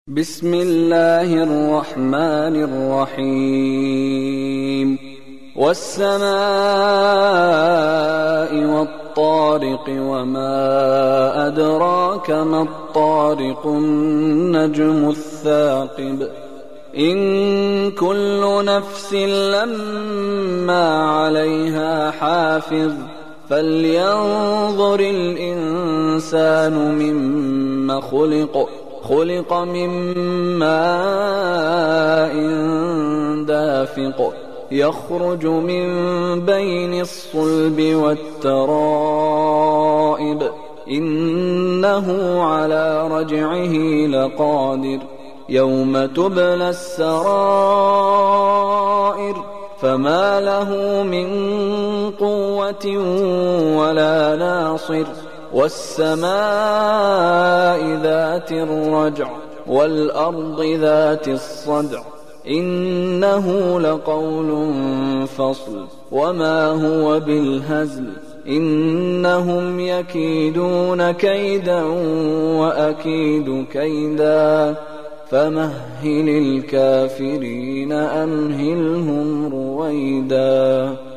بسم الله الرحمن الرحيم والسماء والطارق وما أدراك ما الطارق النجم الثاقب إن كل نفس لما عليها حافظ فلينظر الإنسان مما خلق من ماء دافق يخرج من بين الصلب والترائب إنه على رجعه لقادر يوم تبلى السرائر فما له من قوة ولا ناصر والسماء ذات الرجع والأرض ذات الصدع إنه لقول فصل وما هو بالهزل إنهم يكيدون كيدا وأكيد كيدا فمهل الكافرين أمهلهم رويدا.